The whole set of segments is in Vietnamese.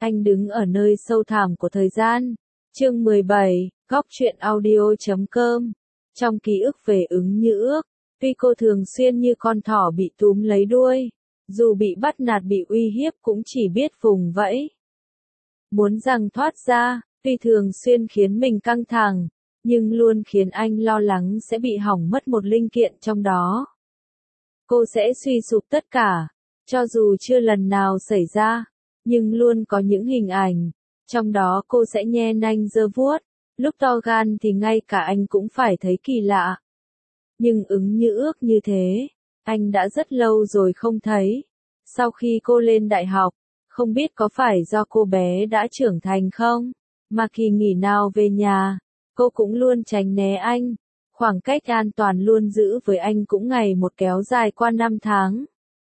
Anh đứng ở nơi sâu thẳm của thời gian. Chương 17, Góc truyện audio.com. Trong ký ức về Ứng Như Ước, tuy cô thường xuyên như con thỏ bị túm lấy đuôi, dù bị bắt nạt bị uy hiếp cũng chỉ biết vùng vẫy. Muốn rằng thoát ra, tuy thường xuyên khiến mình căng thẳng, nhưng luôn khiến anh lo lắng sẽ bị hỏng mất một linh kiện trong đó. Cô sẽ suy sụp tất cả, cho dù chưa lần nào xảy ra, nhưng luôn có những hình ảnh, trong đó cô sẽ nhe nanh giơ vuốt, lúc to gan thì ngay cả anh cũng phải thấy kỳ lạ. Nhưng Ứng Như Ước như thế, anh đã rất lâu rồi không thấy. Sau khi cô lên đại học, không biết có phải do cô bé đã trưởng thành không, mà kỳ nghỉ nào về nhà, cô cũng luôn tránh né anh. Khoảng cách an toàn luôn giữ với anh cũng ngày một kéo dài qua 5 tháng.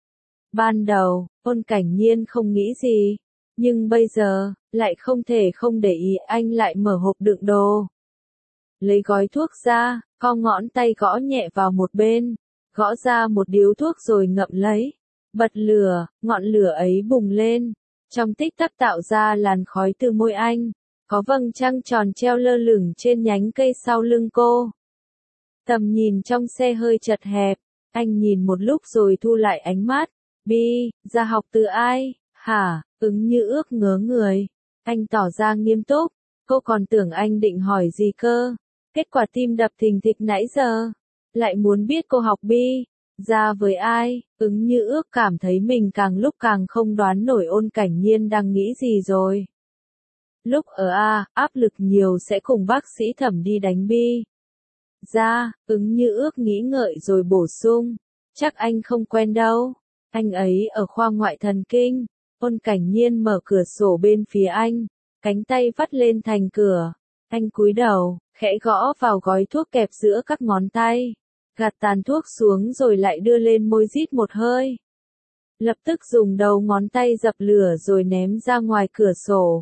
Ban đầu, Ôn Cảnh Nhiên không nghĩ gì, nhưng bây giờ, lại không thể không để ý. Anh lại mở hộp đựng đồ, lấy gói thuốc ra, co ngón tay gõ nhẹ vào một bên, gõ ra một điếu thuốc rồi ngậm lấy, bật lửa, ngọn lửa ấy bùng lên, trong tích tắc tạo ra làn khói từ môi anh, có vầng trăng tròn treo lơ lửng trên nhánh cây sau lưng cô. Tầm nhìn trong xe hơi chật hẹp, anh nhìn một lúc rồi thu lại ánh mắt. Bi, ra học từ ai, hả? Ứng Như Ước ngớ người. Anh tỏ ra nghiêm túc, cô còn tưởng anh định hỏi gì cơ. Kết quả tim đập thình thịch nãy giờ. Lại muốn biết cô học Bi, ra với ai? Ứng Như Ước cảm thấy mình càng lúc càng không đoán nổi Ôn Cảnh Nhiên đang nghĩ gì rồi. Lúc ở A, áp lực nhiều sẽ cùng bác sĩ Thẩm đi đánh Bi. Ra, Ứng Như Ước nghĩ ngợi rồi bổ sung, chắc anh không quen đâu. Anh ấy ở khoa ngoại thần kinh. Ôn Cảnh Nhiên mở cửa sổ bên phía anh, cánh tay vắt lên thành cửa. Anh cúi đầu, khẽ gõ vào gói thuốc kẹp giữa các ngón tay, gạt tàn thuốc xuống rồi lại đưa lên môi rít một hơi. Lập tức dùng đầu ngón tay dập lửa rồi ném ra ngoài cửa sổ.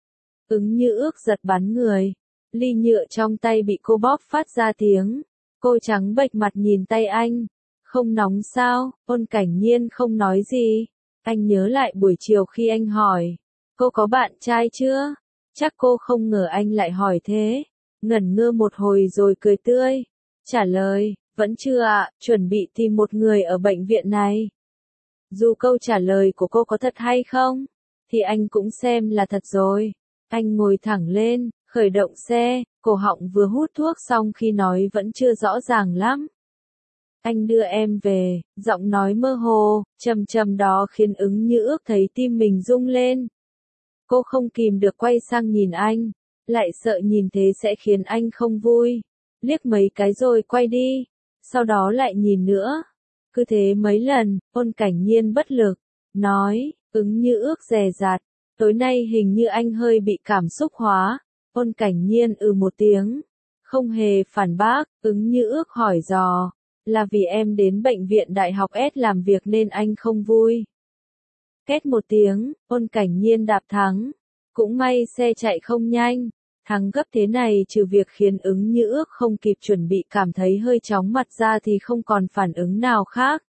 Ứng Như Ước giật bắn người. Ly nhựa trong tay bị cô bóp phát ra tiếng. Cô trắng bệch mặt nhìn tay anh. Không nóng sao? Ôn Cảnh Nhiên không nói gì. Anh nhớ lại buổi chiều khi anh hỏi, cô có bạn trai chưa? Chắc cô không ngờ anh lại hỏi thế. Ngẩn ngơ một hồi rồi cười tươi. Trả lời, vẫn chưa ạ, chuẩn bị tìm một người ở bệnh viện này. Dù câu trả lời của cô có thật hay không, thì anh cũng xem là thật rồi. Anh ngồi thẳng lên, khởi động xe, cổ họng vừa hút thuốc xong khi nói vẫn chưa rõ ràng lắm. Anh đưa em về, giọng nói mơ hồ, trầm trầm đó khiến Ứng Như Ước thấy tim mình rung lên. Cô không kìm được quay sang nhìn anh, lại sợ nhìn thế sẽ khiến anh không vui. Liếc mấy cái rồi quay đi, sau đó lại nhìn nữa. Cứ thế mấy lần, Ôn Cảnh Nhiên bất lực, nói, Ứng Như Ước dè dặt, tối nay hình như anh hơi bị cảm xúc hóa. Ôn Cảnh Nhiên một tiếng, không hề phản bác. Ứng Như Ước hỏi dò, là vì em đến bệnh viện đại học S làm việc nên anh không vui. Két một tiếng, Ôn Cảnh Nhiên đạp thắng. Cũng may xe chạy không nhanh, thắng gấp thế này trừ việc khiến Ứng Như Ước không kịp chuẩn bị cảm thấy hơi chóng mặt ra thì không còn phản ứng nào khác.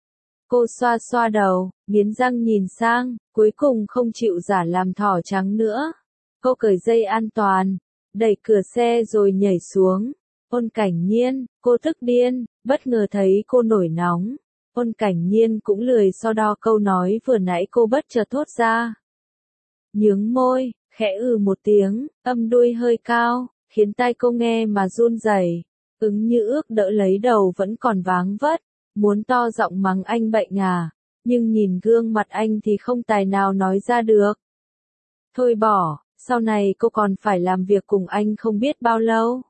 Cô xoa xoa đầu, nghiến răng nhìn sang, cuối cùng không chịu giả làm thỏ trắng nữa. Cô cởi dây an toàn, đẩy cửa xe rồi nhảy xuống. Ôn Cảnh Nhiên, cô tức điên, bất ngờ thấy cô nổi nóng. Ôn Cảnh Nhiên cũng lười so đo câu nói vừa nãy cô bất chợt thốt ra. Nhướng môi, khẽ một tiếng, âm đuôi hơi cao, khiến tai cô nghe mà run rẩy. Ứng Như Ước đỡ lấy đầu vẫn còn váng vất, muốn to giọng mắng anh bệnh à, nhưng nhìn gương mặt anh thì không tài nào nói ra được. Thôi bỏ, sau này cô còn phải làm việc cùng anh không biết bao lâu.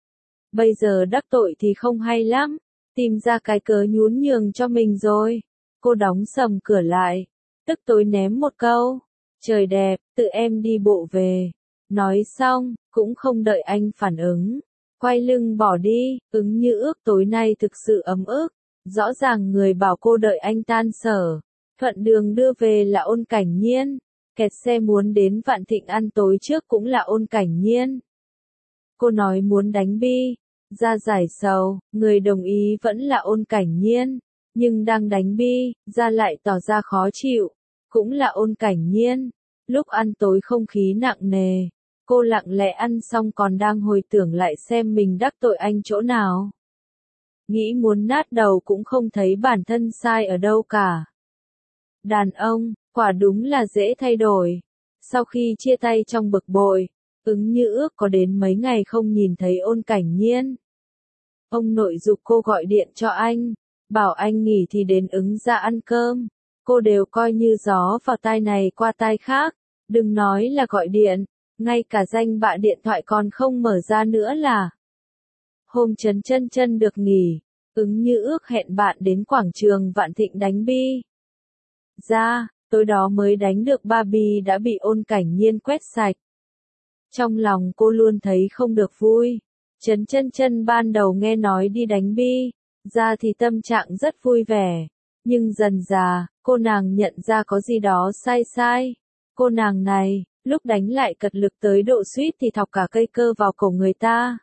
Bây giờ đắc tội thì không hay lắm, tìm ra cái cớ nhún nhường cho mình rồi. Cô đóng sầm cửa lại, tức tối ném một câu, trời đẹp, tự em đi bộ về. Nói xong, cũng không đợi anh phản ứng, quay lưng bỏ đi. Ứng Như Ước tối nay thực sự ấm ức, rõ ràng người bảo cô đợi anh tan sở, thuận đường đưa về là Ôn Cảnh Nhiên, kẹt xe muốn đến Vạn Thịnh ăn tối trước cũng là Ôn Cảnh Nhiên. Cô nói muốn đánh Bi, ra giải sầu, người đồng ý vẫn là Ôn Cảnh Nhiên, nhưng đang đánh Bi, ra lại tỏ ra khó chịu, cũng là Ôn Cảnh Nhiên. Lúc ăn tối không khí nặng nề, cô lặng lẽ ăn xong còn đang hồi tưởng lại xem mình đắc tội anh chỗ nào. Nghĩ muốn nát đầu cũng không thấy bản thân sai ở đâu cả. Đàn ông, quả đúng là dễ thay đổi. Sau khi chia tay trong bực bội, Ứng Như Ước có đến mấy ngày không nhìn thấy Ôn Cảnh Nhiên. Ông nội giục cô gọi điện cho anh, bảo anh nghỉ thì đến Ứng ra ăn cơm. Cô đều coi như gió vào tai này qua tai khác, đừng nói là gọi điện, ngay cả danh bạ điện thoại còn không mở ra nữa là. Hôm Trấn Chân Chân được nghỉ, Ứng Như Ước hẹn bạn đến quảng trường Vạn Thịnh đánh bi. Tối đó mới đánh được 3 bi đã bị Ôn Cảnh Nhiên quét sạch. Trong lòng cô luôn thấy không được vui. Trấn Chân Chân ban đầu nghe nói đi đánh bi, thì tâm trạng rất vui vẻ. Nhưng dần dà, cô nàng nhận ra có gì đó sai. Cô nàng này, lúc đánh lại cật lực tới độ suýt thì thọc cả cây cơ vào cổ người ta.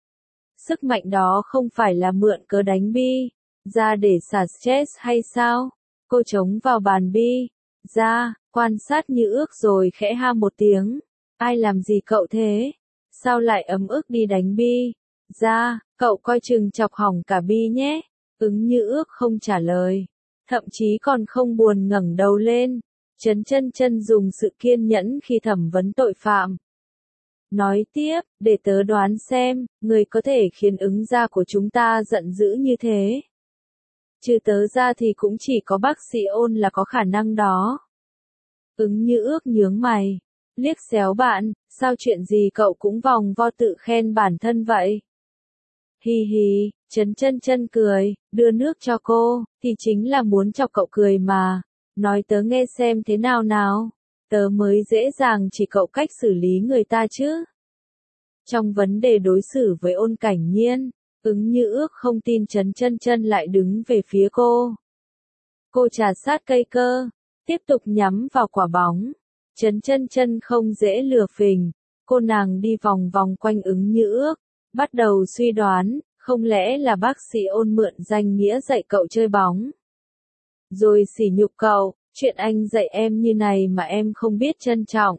Sức mạnh đó không phải là mượn cớ đánh bi, để xả stress hay sao? Cô chống vào bàn bi, quan sát Như Ước rồi khẽ ha một tiếng. Ai làm gì cậu thế? Sao lại ấm ức đi đánh bi? Cậu coi chừng chọc hỏng cả bi nhé. Ứng Như Ước không trả lời, thậm chí còn không buồn ngẩng đầu lên. Trấn Chân Chân dùng sự kiên nhẫn khi thẩm vấn tội phạm. Nói tiếp, để tớ đoán xem, người có thể khiến Ứng gia của chúng ta giận dữ như thế. Trừ tớ ra thì cũng chỉ có bác sĩ Ôn là có khả năng đó. Ứng Như Ước nhướng mày, liếc xéo bạn, sao chuyện gì cậu cũng vòng vo tự khen bản thân vậy? Hi hi, Trấn Chân Chân cười, đưa nước cho cô, thì chính là muốn chọc cậu cười mà. Nói tớ nghe xem thế nào nào, tớ mới dễ dàng chỉ cậu cách xử lý người ta chứ. Trong vấn đề đối xử với Ôn Cảnh Nhiên, Ứng Như Ước không tin Trấn Chân Chân lại đứng về phía cô. Cô trà sát cây cơ, tiếp tục nhắm vào quả bóng. Trấn Chân Chân không dễ lừa phình, cô nàng đi vòng vòng quanh Ứng Như Ước, bắt đầu suy đoán, không lẽ là bác sĩ Ôn mượn danh nghĩa dạy cậu chơi bóng. Rồi sỉ nhục cậu, chuyện anh dạy em như này mà em không biết trân trọng.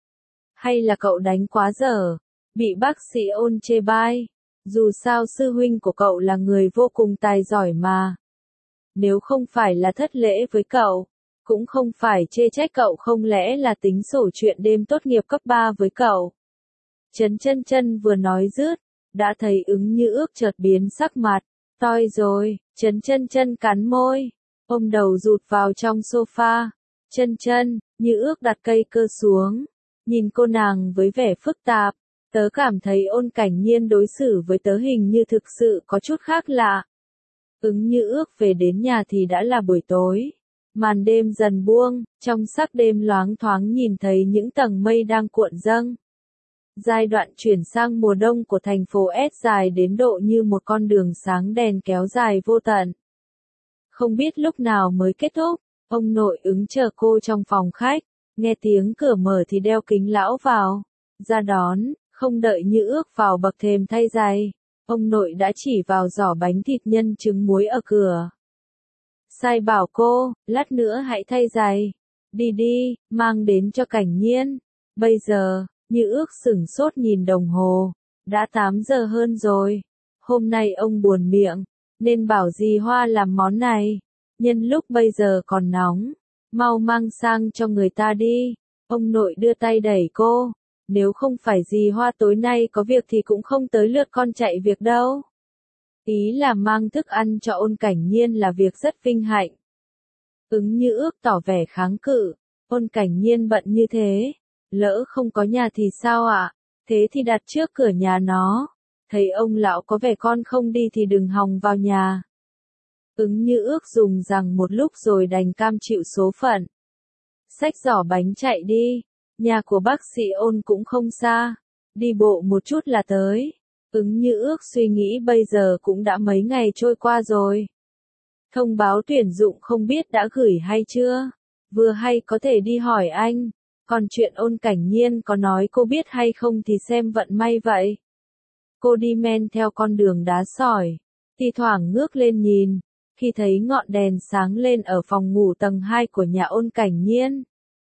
Hay là cậu đánh quá dở, bị bác sĩ Ôn chê bai, dù sao sư huynh của cậu là người vô cùng tài giỏi mà. Nếu không phải là thất lễ với cậu, cũng không phải chê trách cậu, không lẽ là tính sổ chuyện đêm tốt nghiệp cấp 3 với cậu. Trấn Chân Chân vừa nói dứt, đã thấy Ứng Như Ước chợt biến sắc mặt. Toi rồi, Trấn Chân Chân cắn môi, ôm đầu rụt vào trong sofa. Chân Chân, Như Ước đặt cây cơ xuống, nhìn cô nàng với vẻ phức tạp. Tớ cảm thấy Ôn Cảnh Nhiên đối xử với tớ hình như thực sự có chút khác lạ. Ứng Như Ước về đến nhà thì đã là buổi tối. Màn đêm dần buông, trong sắc đêm loáng thoáng nhìn thấy những tầng mây đang cuộn dâng. Giai đoạn chuyển sang mùa đông của thành phố S dài đến độ như một con đường sáng đèn kéo dài vô tận. Không biết lúc nào mới kết thúc, ông nội Ứng chờ cô trong phòng khách, nghe tiếng cửa mở thì đeo kính lão vào, ra đón, không đợi Như Ước vào bậc thềm thay giày, ông nội đã chỉ vào giỏ bánh thịt nhân trứng muối ở cửa. Sai bảo cô, lát nữa hãy thay giày, đi, mang đến cho Cảnh Nhiên. Bây giờ, Như Ước sửng sốt nhìn đồng hồ, đã 8 giờ hơn rồi. Hôm nay ông buồn miệng, nên bảo dì Hoa làm món này. Nhân lúc bây giờ còn nóng, mau mang sang cho người ta đi. Ông nội đưa tay đẩy cô, nếu không phải dì Hoa tối nay có việc thì cũng không tới lượt con chạy việc đâu. Ý là mang thức ăn cho Ôn Cảnh Nhiên là việc rất vinh hạnh. Ứng Như Ước tỏ vẻ kháng cự, Ôn Cảnh Nhiên bận như thế, lỡ không có nhà thì sao ạ? Thế thì đặt trước cửa nhà nó. Thấy ông lão có vẻ con không đi thì đừng hòng vào nhà. Ứng Như Ước dùng rằng một lúc rồi đành cam chịu số phận. Xách giỏ bánh chạy đi, nhà của bác sĩ Ôn cũng không xa, đi bộ một chút là tới. Ứng Như Ước suy nghĩ bây giờ cũng đã mấy ngày trôi qua rồi. Thông báo tuyển dụng không biết đã gửi hay chưa? Vừa hay có thể đi hỏi anh. Còn chuyện Ôn Cảnh Nhiên có nói cô biết hay không thì xem vận may vậy. Cô đi men theo con đường đá sỏi, thi thoảng ngước lên nhìn, khi thấy ngọn đèn sáng lên ở phòng ngủ tầng 2 của nhà Ôn Cảnh Nhiên.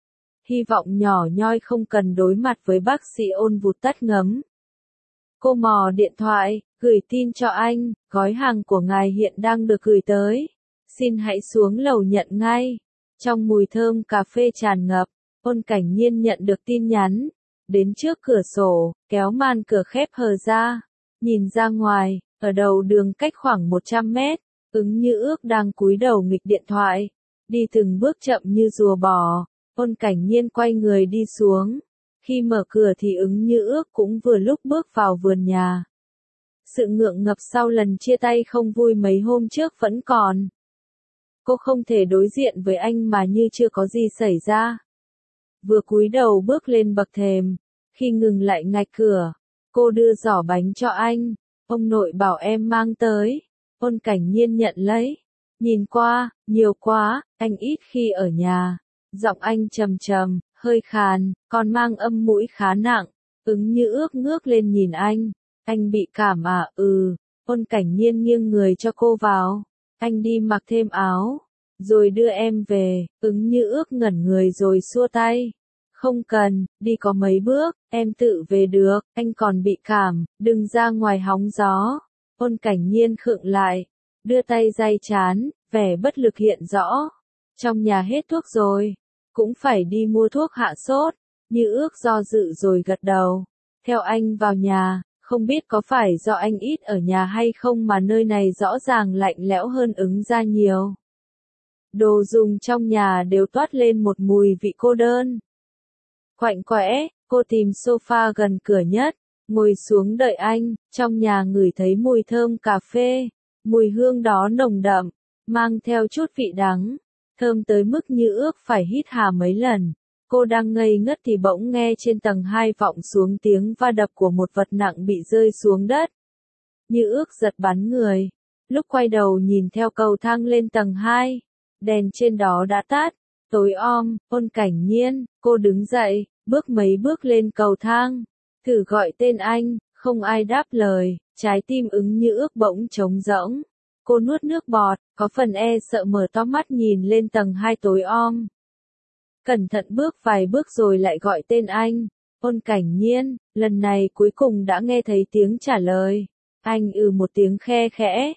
hy vọng nhỏ nhoi không cần đối mặt với bác sĩ ôn vụt tắt ngấm. Cô mò điện thoại, gửi tin cho anh, gói hàng của ngài hiện đang được gửi tới. Xin hãy xuống lầu nhận ngay. Trong mùi thơm cà phê tràn ngập, Ôn Cảnh Nhiên nhận được tin nhắn. Đến trước cửa sổ, kéo màn cửa khép hờ ra. Nhìn ra ngoài, ở đầu đường cách khoảng 100 mét, Ứng Như Ước đang cúi đầu nghịch điện thoại. Đi từng bước chậm như rùa bò, Ôn Cảnh Nhiên quay người đi xuống. Khi mở cửa thì Ứng Như Ước cũng vừa lúc bước vào vườn nhà. Sự ngượng ngập sau lần chia tay không vui mấy hôm trước vẫn còn. Cô không thể đối diện với anh mà như chưa có gì xảy ra. Vừa cúi đầu bước lên bậc thềm, khi ngừng lại ngạch cửa, cô đưa giỏ bánh cho anh. Ông nội bảo em mang tới. Ôn Cảnh Nhiên nhận lấy. Nhìn qua, nhiều quá, anh ít khi ở nhà. Giọng anh trầm trầm, hơi khàn, còn mang âm mũi khá nặng. Ứng Như Ước ngước lên nhìn anh. Anh bị cảm à? Ôn Cảnh Nhiên nghiêng người cho cô vào. Anh đi mặc thêm áo, rồi đưa em về. Ứng Như Ước ngẩn người rồi xua tay. Không cần, đi có mấy bước, em tự về được, anh còn bị cảm, đừng ra ngoài hóng gió. Ôn Cảnh Nhiên khựng lại, đưa tay day trán, vẻ bất lực hiện rõ. Trong nhà hết thuốc rồi, cũng phải đi mua thuốc hạ sốt. Như Ước do dự rồi gật đầu. Theo anh vào nhà, không biết có phải do anh ít ở nhà hay không mà nơi này rõ ràng lạnh lẽo hơn Ứng ra nhiều. Đồ dùng trong nhà đều toát lên một mùi vị cô đơn. Quạnh quẽ, cô tìm sofa gần cửa nhất, ngồi xuống đợi anh. Trong nhà ngửi thấy mùi thơm cà phê, mùi hương đó nồng đậm, mang theo chút vị đắng, thơm tới mức Như Ước phải hít hà mấy lần. Cô đang ngây ngất thì bỗng nghe trên tầng 2 vọng xuống tiếng va đập của một vật nặng bị rơi xuống đất. Như Ước giật bắn người. Lúc quay đầu nhìn theo cầu thang lên tầng 2, đèn trên đó đã tắt, tối om. Ôn Cảnh Nhiên, cô đứng dậy, bước mấy bước lên cầu thang, thử gọi tên anh, không ai đáp lời, trái tim Ứng Như Ước bỗng trống rỗng. Cô nuốt nước bọt, có phần e sợ mở to mắt nhìn lên tầng 2 tối om. Cẩn thận bước vài bước rồi lại gọi tên anh. Ôn Cảnh Nhiên, lần này cuối cùng đã nghe thấy tiếng trả lời. Anh một tiếng khe khẽ.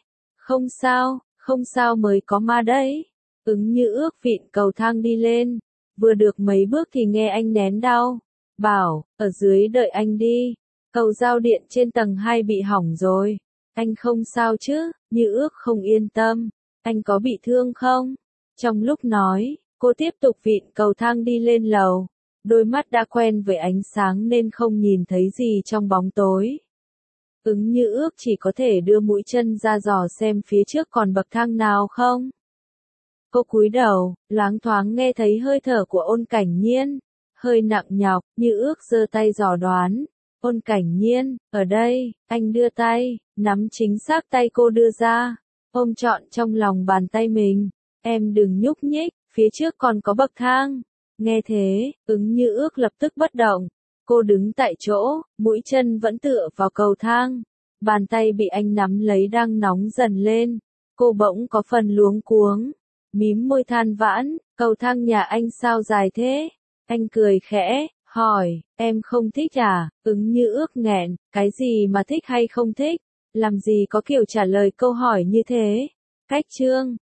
Không sao mới có ma đấy. Ứng Như Ước vịn cầu thang đi lên. Vừa được mấy bước thì nghe anh nén đau. Bảo, ở dưới đợi anh đi. Cầu giao điện trên tầng 2 bị hỏng rồi. Anh không sao chứ? Như Ước không yên tâm. Anh có bị thương không? Trong lúc nói, cô tiếp tục vịn cầu thang đi lên lầu. Đôi mắt đã quen với ánh sáng nên không nhìn thấy gì trong bóng tối. Ứng Như Ước chỉ có thể đưa mũi chân ra dò xem phía trước còn bậc thang nào không. Cô cúi đầu, loáng thoáng nghe thấy hơi thở của Ôn Cảnh Nhiên, hơi nặng nhọc. Như Ước giơ tay dò đoán. Ôn Cảnh Nhiên, ở đây. Anh đưa tay, nắm chính xác tay cô đưa ra, ôm trọn trong lòng bàn tay mình. Em đừng nhúc nhích, phía trước còn có bậc thang. Nghe thế, Ứng Như Ước lập tức bất động. Cô đứng tại chỗ, mũi chân vẫn tựa vào cầu thang. Bàn tay bị anh nắm lấy đang nóng dần lên. Cô bỗng có phần luống cuống, mím môi than vãn, cầu thang nhà anh sao dài thế? Anh cười khẽ, hỏi, em không thích à? Ứng Như Ước nghẹn, cái gì mà thích hay không thích? Làm gì có kiểu trả lời câu hỏi như thế? Cách chương